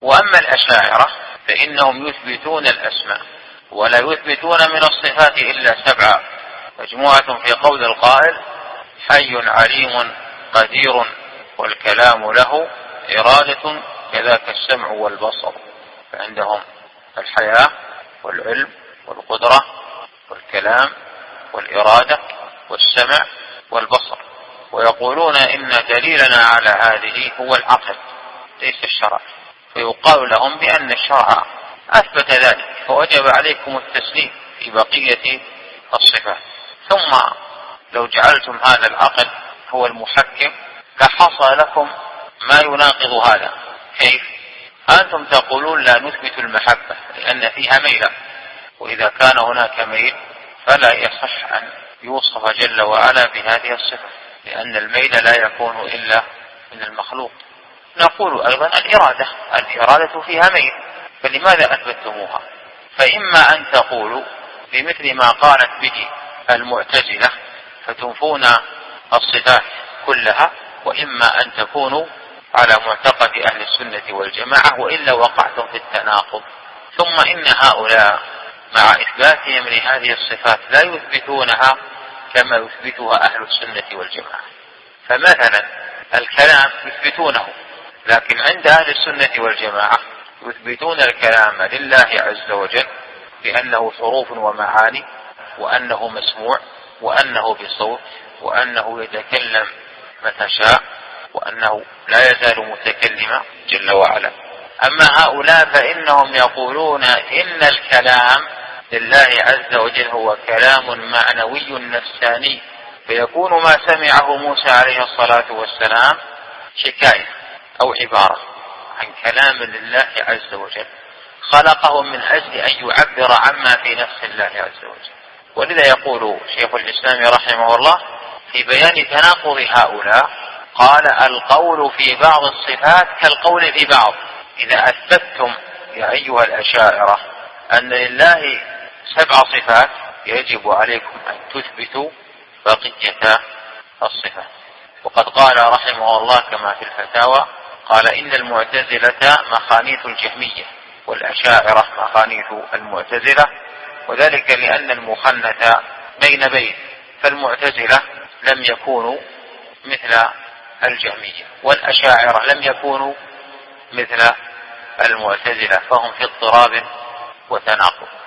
وأما الأشاعرة فإنهم يثبتون الأسماء ولا يثبتون من الصفات إلا 7، مجموعة في قول القائل حي عليم قدير والكلام له إرادة كذاك السمع والبصر، فعندهم الحياة والعلم والقدرة والكلام والإرادة والسمع والبصر، ويقولون إن دليلنا على هذه هو العقل ليس الشرع، فيقال لهم بأن الشرع أثبت ذلك فوجب عليكم التسليم في بقية الصفات. ثم لو جعلتم هذا العقل هو المحكم لحصل لكم ما يناقض هذا. كيف؟ أنتم تقولون لا نثبت المحبة لأن فيها ميلا، وإذا كان هناك ميل فلا يصح أن يوصف جل وعلا بهذه الصفة، لأن الميل لا يكون إلا من المخلوق. نقول أيضا الإرادة فيها ميل، فلماذا أثبتموها؟ فإما أن تقولوا بمثل ما قالت به المعتزلة فتنفون الصفات كلها، وإما أن تكونوا على معتقد أهل السنة والجماعة، وإلا وقعتم في التناقض. ثم إن هؤلاء مع إثباتهم لهذه الصفات لا يثبتونها كما يثبتها أهل السنة والجماعة. فمثلا الكلام يثبتونه، لكن عند أهل السنة والجماعة يثبتون الكلام لله عز وجل بأنه حروف ومعاني، وأنه مسموع، وأنه بصوت، وأنه يتكلم متى شاء، وأنه لا يزال متكلما جل وعلا. أما هؤلاء فإنهم يقولون إن الكلام لله عز وجل هو كلام معنوي نفساني، فيكون ما سمعه موسى عليه الصلاة والسلام حكاية أو عبارة عن كلام لله عز وجل خلقه من أجل أن يعبر عما في نفس الله عز وجل. ولذا يقول شيخ الإسلام رحمه الله في بيان تناقض هؤلاء قال القول في بعض الصفات كالقول في بعض. إذا أثبتتم يا أيها الأشاعرة أن لله 7 صفات يجب عليكم أن تثبتوا بقية الصفات. وقد قال رحمه الله كما في الفتاوى قال إن المعتزلة مخانيث الجهمية والأشاعرة مخانيث المعتزلة، وذلك لأن المخنث بين فالمعتزلة لم يكونوا مثل الجهمية والأشاعرة لم يكونوا مثل المعتزلة، فهم في اضطراب وتناقض.